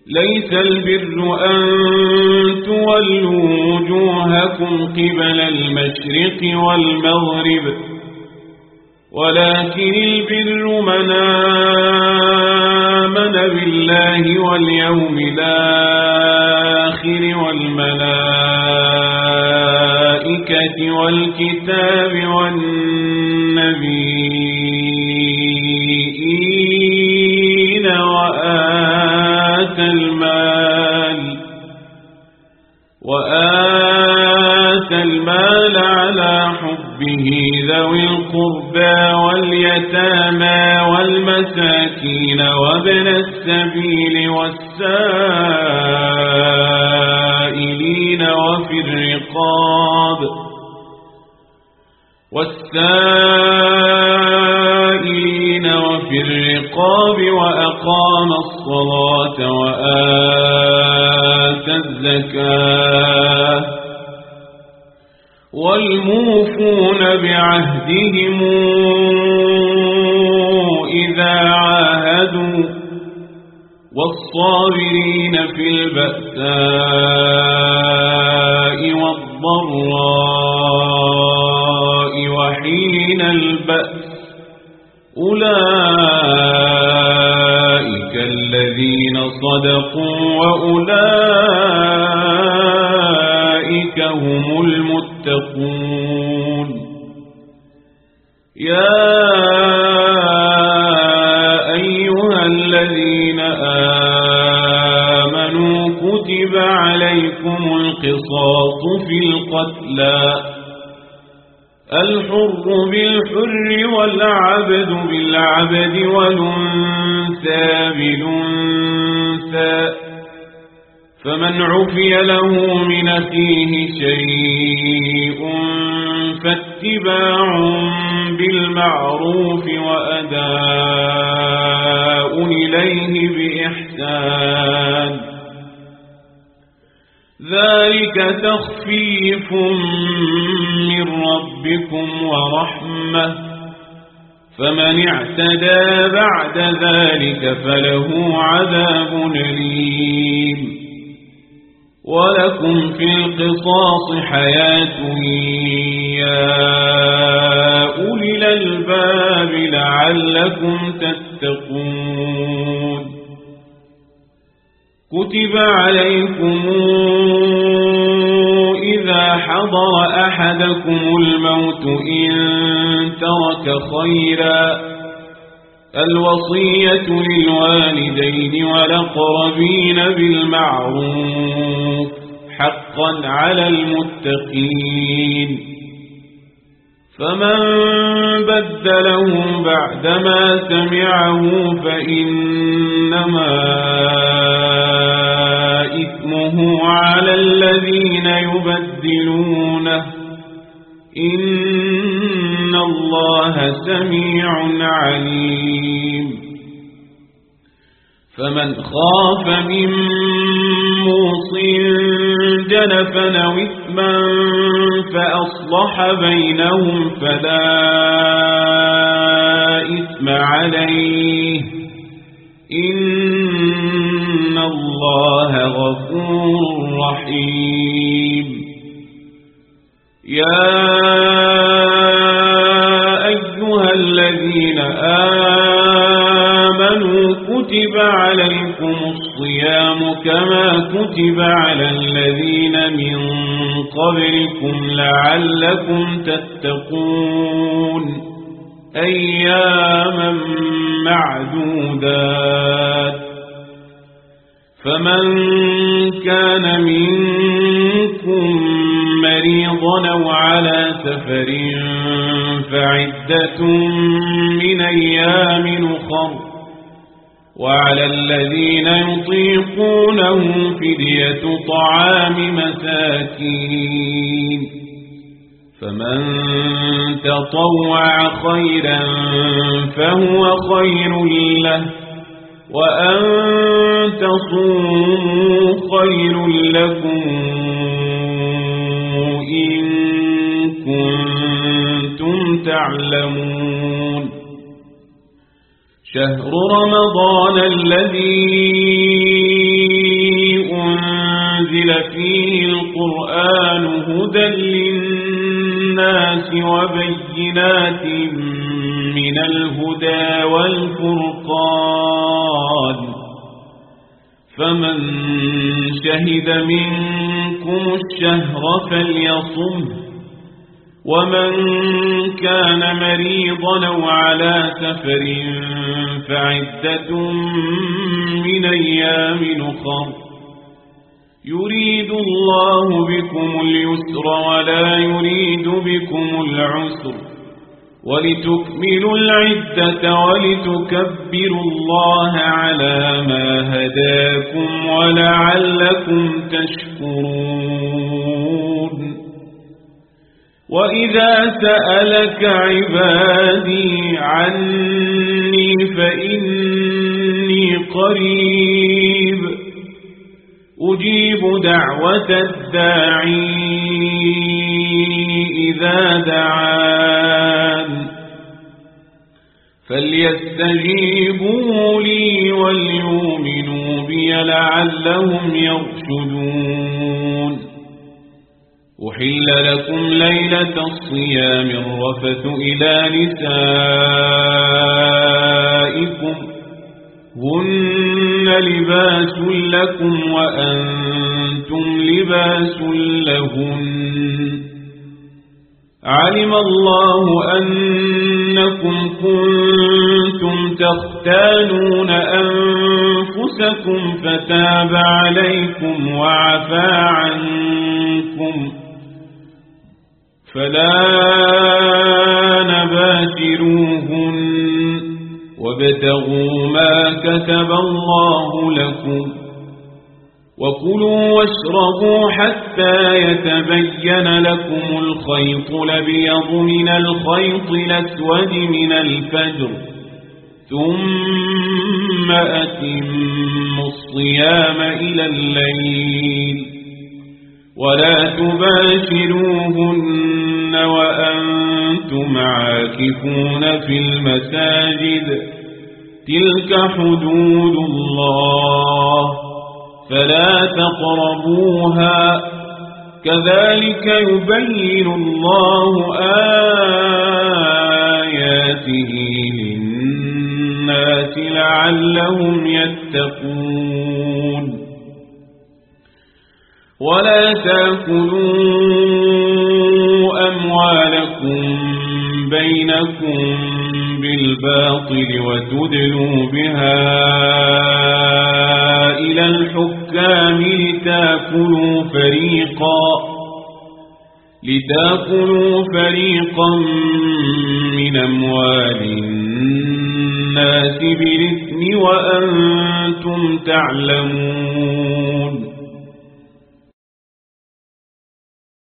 ليس البر أن تولوا وجوهكم قبل المشرق والمغرب ولكن البر من آمن بالله واليوم الآخر والملائكة والكتاب والنبيين وآتى المال على حبه ذوي القربى واليتامى والمساكين وابن السبيل والسائلين وفي الرقاب وأقام الصلاة وآتى الزكاة والموفون بعهدهم إذا عاهدوا والصابرين في البأساء والضراء وحين البأس أولئك الذين صدقوا وأولئك هم المتقون يا أيها الذين آمنوا كتب عليكم القصاص في القتلى الحر بالحر والعبد بالعبد والأنثى بالأنثى فمن عفي له من أخيه شيء فاتباع بالمعروف وأداء إليه بإحسان ذلك تخفيف من ربكم ورحمة فمن اعتدى بعد ذلك فله عذاب أليم ولكم في القصاص حياة يا أولي الألباب لعلكم تتقون كتب عليكم إذا حضر أحدكم الموت إن ترك خيرا الوصية للوالدين والأقربين بالمعروف حقا على المتقين فمن بدله بعدما سمعه فإنما إثمه على الذين يبدلونه إن الله سميع عليم فمن خاف من موص جنفا أو إثما فأصلح بينهم فلا إثم عليه إن الله غفور رحيم يا أيها الذين آمنوا كتب عليكم الصيام كما كتب على الذين من قبلكم لعلكم تتقون أياما معدودات فمن كان منكم مريضا أو على سفر فعدة من أيام أخر وعلى الذين يطيقونه فدية طعام مساكين فمن تطوع خيرا فهو خير له وأن تصوموا خير لكم إن كنتم تعلمون شهر رمضان الذي أنزل فيه القرآن هدى للناس وبينات من الهدى والفرقان فمن شهد منكم الشهر فليصمه ومن كان مريضا أو على سفر فعدة من أيام أخر يريد الله بكم اليسر ولا يريد بكم العسر ولتكملوا العدة ولتكبروا الله على ما هداكم ولعلكم تشكرون وإذا سألك عبادي عني فإني قريب أجيب دعوة الداعي إذا دعان فليستجيبوا لي وليؤمنوا بي لعلهم يرشدون أحل لكم ليلة الصيام الرفث إلى نسائكم هن لباس لكم وأنتم لباس لهن علم الله أنكم كنتم تختانون أنفسكم فتاب عليكم وعفى عنكم فلا نباشروهن وابتغوا ما كتب الله لكم وكلوا واشربوا حتى يتبين لكم الخيط الأبيض من الخيط الأسود من الفجر ثم أتموا الصيام إلى الليل ولا تباشروهن وأنتم عاكفون في المساجد تلك حدود الله فلا تقربوها كذلك يبين الله آياته للناس لعلهم يتقون ولا تأكلوا أموالكم بينكم بالباطل وتدلوا بها إلى الحكام لتأكلوا فريقا من أموال الناس بالإثم وأنتم تعلمون